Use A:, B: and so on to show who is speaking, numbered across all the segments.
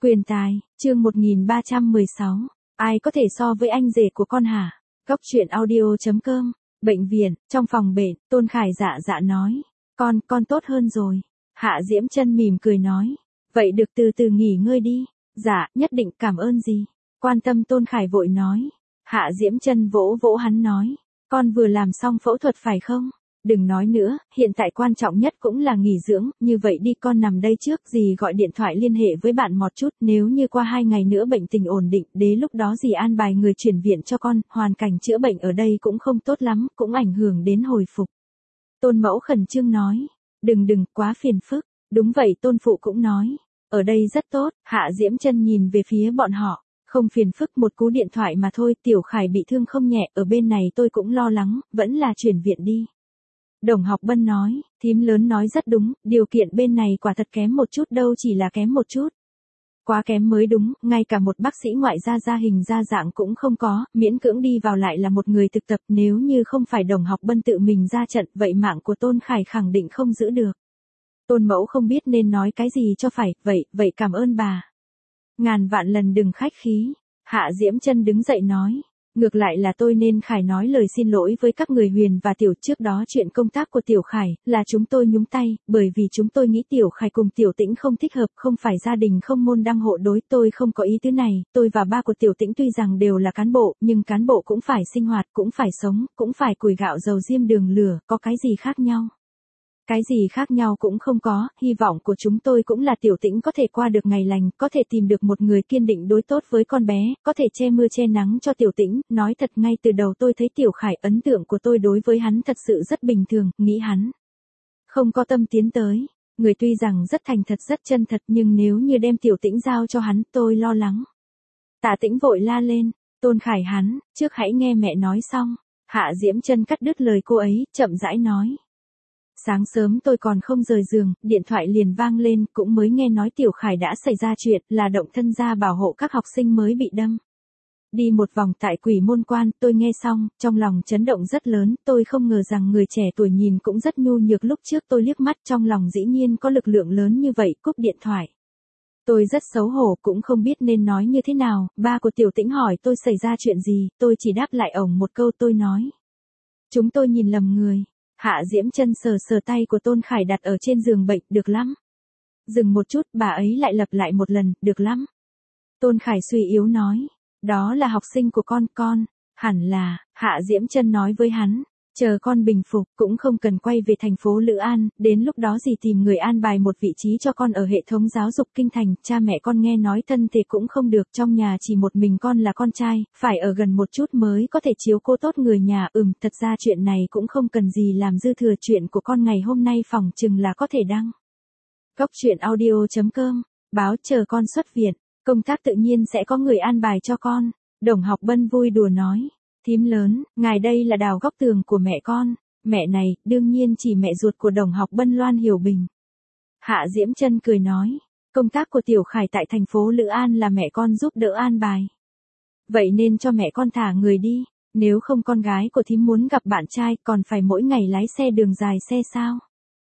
A: Quyền tài, chương 1316. Ai có thể so với anh rể của con hả? Góc truyện audio.com. Bệnh viện, trong phòng bệnh, Tôn Khải dạ nói. Con tốt hơn rồi. Hạ Diễm Chân mỉm cười nói. Vậy được từ từ nghỉ ngơi đi. Dạ, nhất định, cảm ơn gì. Quan tâm Tôn Khải vội nói. Hạ Diễm Chân vỗ vỗ hắn nói. Con vừa làm xong phẫu thuật phải không? Đừng nói nữa, hiện tại quan trọng nhất cũng là nghỉ dưỡng, như vậy đi con nằm đây trước, dì gọi điện thoại liên hệ với bạn một chút, nếu như qua 2 ngày nữa bệnh tình ổn định, đến lúc đó dì an bài người chuyển viện cho con, hoàn cảnh chữa bệnh ở đây cũng không tốt lắm, cũng ảnh hưởng đến hồi phục. Tôn mẫu khẩn trương nói, đừng, quá phiền phức, đúng vậy Tôn phụ cũng nói, ở đây rất tốt. Hạ Diễm Chân nhìn về phía bọn họ. Không phiền phức, một cú điện thoại mà thôi, Tiểu Khải bị thương không nhẹ, ở bên này tôi cũng lo lắng, vẫn là chuyển viện đi. Đồng Học Bân nói, thím lớn nói rất đúng, điều kiện bên này quả thật kém một chút, đâu chỉ là kém một chút. Quá kém mới đúng, ngay cả một bác sĩ ngoại gia hình ra dạng cũng không có, miễn cưỡng đi vào lại là một người thực tập, nếu như không phải Đồng Học Bân tự mình ra trận, vậy mạng của Tôn Khải khẳng định không giữ được. Tôn mẫu không biết nên nói cái gì cho phải, vậy cảm ơn bà. Ngàn vạn lần đừng khách khí. Hạ Diễm Chân đứng dậy nói. Ngược lại là tôi nên Khải nói lời xin lỗi với các người Huyền và Tiểu, trước đó chuyện công tác của Tiểu Khải, là chúng tôi nhúng tay, bởi vì chúng tôi nghĩ Tiểu Khải cùng Tiểu Tĩnh không thích hợp, không phải gia đình không môn đăng hộ đối, tôi không có ý tứ này, tôi và ba của Tiểu Tĩnh tuy rằng đều là cán bộ, nhưng cán bộ cũng phải sinh hoạt, cũng phải sống, cũng phải củi gạo dầu diêm đường lửa, có cái gì khác nhau? Cái gì khác nhau cũng không có, hy vọng của chúng tôi cũng là Tiểu Tĩnh có thể qua được ngày lành, có thể tìm được một người kiên định đối tốt với con bé, có thể che mưa che nắng cho Tiểu Tĩnh, nói thật ngay từ đầu tôi thấy Tiểu Khải, ấn tượng của tôi đối với hắn thật sự rất bình thường, nghĩ hắn không có tâm tiến tới, người tuy rằng rất thành thật rất chân thật nhưng nếu như đem Tiểu Tĩnh giao cho hắn, tôi lo lắng. Tạ Tĩnh vội la lên, Tôn Khải hắn, trước hãy nghe mẹ nói xong. Hạ Diễm Chân cắt đứt lời cô ấy, chậm rãi nói. Sáng sớm tôi còn không rời giường, điện thoại liền vang lên, cũng mới nghe nói Tiểu Khải đã xảy ra chuyện, là động thân gia bảo hộ các học sinh mới bị đâm. Đi một vòng tại Quỷ Môn Quan, tôi nghe xong, trong lòng chấn động rất lớn, tôi không ngờ rằng người trẻ tuổi nhìn cũng rất nhu nhược, lúc trước tôi liếc mắt trong lòng dĩ nhiên có lực lượng lớn như vậy, cúp điện thoại. Tôi rất xấu hổ, cũng không biết nên nói như thế nào, ba của Tiểu Tĩnh hỏi tôi xảy ra chuyện gì, tôi chỉ đáp lại ổng một câu, tôi nói. Chúng tôi nhìn lầm người. Hạ Diễm Chân sờ tay của Tôn Khải đặt ở trên giường bệnh, được lắm. Dừng một chút, bà ấy lại lặp lại một lần, được lắm. Tôn Khải suy yếu nói, đó là học sinh của con, hẳn là, Hạ Diễm Chân nói với hắn, chờ con bình phục, cũng không cần quay về thành phố Lữ An, đến lúc đó dì tìm người an bài một vị trí cho con ở hệ thống giáo dục kinh thành, cha mẹ con nghe nói thân thể cũng không được, trong nhà chỉ một mình con là con trai, phải ở gần một chút mới có thể chiếu cố tốt người nhà, thật ra chuyện này cũng không cần gì làm dư thừa, chuyện của con ngày hôm nay phỏng chừng là có thể đăng. Góc truyện audio.com, báo chờ con xuất viện, công tác tự nhiên sẽ có người an bài cho con, Đồng Học Bân vui đùa nói. Thím lớn, ngài đây là đào góc tường của mẹ con, mẹ này, đương nhiên chỉ mẹ ruột của Đồng Học Bân Loan Hiểu Bình. Hạ Diễm Chân cười nói, công tác của Tiểu Khải tại thành phố Lữ An là mẹ con giúp đỡ an bài. Vậy nên cho mẹ con thả người đi, nếu không con gái của thím muốn gặp bạn trai còn phải mỗi ngày lái xe đường dài xe sao?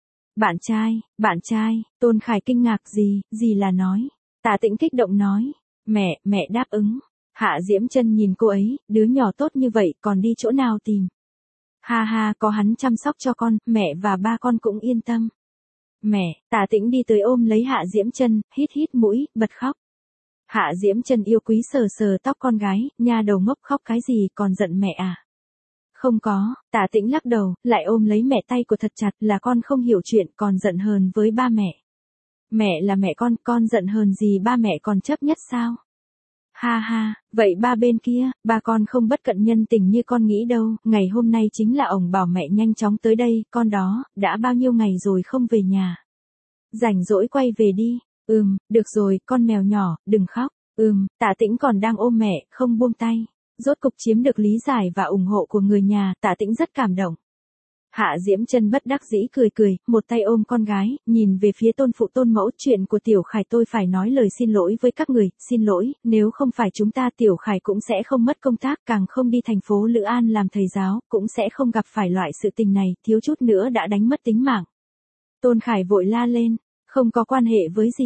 A: Bạn trai, Tôn Khải kinh ngạc gì là nói, Tạ Tĩnh kích động nói, mẹ đáp ứng. Hạ Diễm Chân nhìn cô ấy, đứa nhỏ tốt như vậy còn đi chỗ nào tìm. Ha, có hắn chăm sóc cho con, mẹ và ba con cũng yên tâm. Mẹ, Tạ Tĩnh đi tới ôm lấy Hạ Diễm Chân, hít mũi, bật khóc. Hạ Diễm Chân yêu quý sờ tóc con gái, nha đầu ngốc khóc cái gì, còn giận mẹ à? Không có, Tạ Tĩnh lắc đầu, lại ôm lấy mẹ tay của thật chặt, là con không hiểu chuyện, còn giận hờn với ba mẹ. Mẹ là mẹ con giận hờn gì ba mẹ còn chấp nhất sao? Ha, vậy ba bên kia, ba con không bất cận nhân tình như con nghĩ đâu, ngày hôm nay chính là ổng bảo mẹ nhanh chóng tới đây, con đó, đã bao nhiêu ngày rồi không về nhà. Rảnh rỗi quay về đi, được rồi, con mèo nhỏ, đừng khóc, Tạ Tĩnh còn đang ôm mẹ, không buông tay, rốt cục chiếm được lý giải và ủng hộ của người nhà, Tạ Tĩnh rất cảm động. Hạ Diễm Chân bất đắc dĩ cười, một tay ôm con gái, nhìn về phía Tôn phụ Tôn mẫu, chuyện của Tiểu Khải tôi phải nói lời xin lỗi với các người, xin lỗi, nếu không phải chúng ta Tiểu Khải cũng sẽ không mất công tác, càng không đi thành phố Lữ An làm thầy giáo, cũng sẽ không gặp phải loại sự tình này, thiếu chút nữa đã đánh mất tính mạng. Tôn Khải vội la lên, không có quan hệ với gì.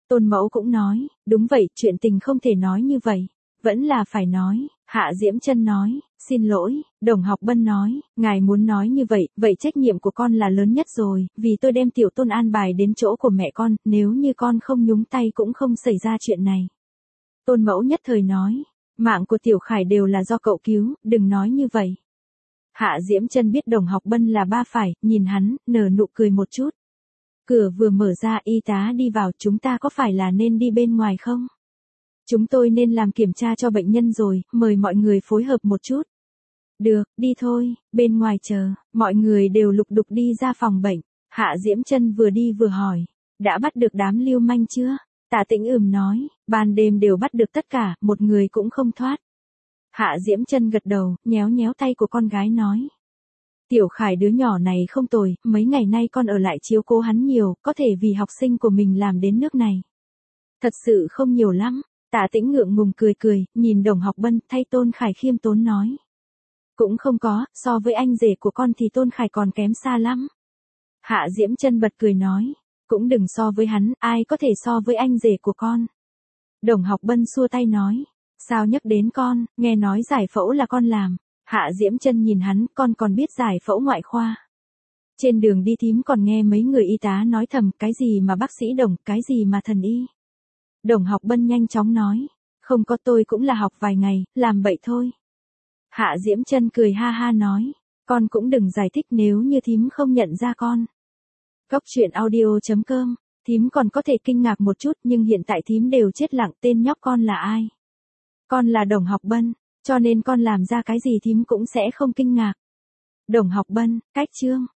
A: Tôn mẫu cũng nói, đúng vậy, chuyện tình không thể nói như vậy. Vẫn là phải nói. Hạ Diễm Chân nói, xin lỗi. Đồng Học Bân nói, ngài muốn nói như vậy, vậy trách nhiệm của con là lớn nhất rồi, vì tôi đem tiểu Tôn an bài đến chỗ của mẹ con, nếu như con không nhúng tay cũng không xảy ra chuyện này. Tôn mẫu nhất thời nói, mạng của Tiểu Khải đều là do cậu cứu, đừng nói như vậy. Hạ Diễm Chân biết Đồng Học Bân là ba phải, nhìn hắn, nở nụ cười một chút. Cửa vừa mở ra, y tá đi vào, chúng ta có phải là nên đi bên ngoài không? Chúng tôi nên làm kiểm tra cho bệnh nhân rồi, mời mọi người phối hợp một chút. Được, đi thôi, bên ngoài chờ, mọi người đều lục đục đi ra phòng bệnh. Hạ Diễm Chân vừa đi vừa hỏi, đã bắt được đám lưu manh chưa? Tạ Tĩnh nói, ban đêm đều bắt được tất cả, một người cũng không thoát. Hạ Diễm Chân gật đầu, nhéo nhéo tay của con gái nói. Tiểu Khải đứa nhỏ này không tồi, mấy ngày nay con ở lại chiếu cố hắn nhiều, có thể vì học sinh của mình làm đến nước này. Thật sự không nhiều lắm. Tạ Tĩnh ngượng ngùng cười cười, nhìn Đồng Học Bân, thay Tôn Khải khiêm tốn nói. Cũng không có, so với anh rể của con thì Tôn Khải còn kém xa lắm. Hạ Diễm Chân bật cười nói, cũng đừng so với hắn, ai có thể so với anh rể của con. Đồng Học Bân xua tay nói, sao nhắc đến con, nghe nói giải phẫu là con làm. Hạ Diễm Chân nhìn hắn, con còn biết giải phẫu ngoại khoa. Trên đường đi thím còn nghe mấy người y tá nói thầm, cái gì mà bác sĩ Đồng, cái gì mà thần y. Đồng Học Bân nhanh chóng nói, không có, tôi cũng là học vài ngày, làm bậy thôi. Hạ Diễm Chân cười ha ha nói, con cũng đừng giải thích nếu như thím không nhận ra con. Cóc truyện audio.com, thím còn có thể kinh ngạc một chút nhưng hiện tại thím đều chết lặng, tên nhóc con là ai? Con là Đồng Học Bân, cho nên con làm ra cái gì thím cũng sẽ không kinh ngạc. Đồng Học Bân, cách chương.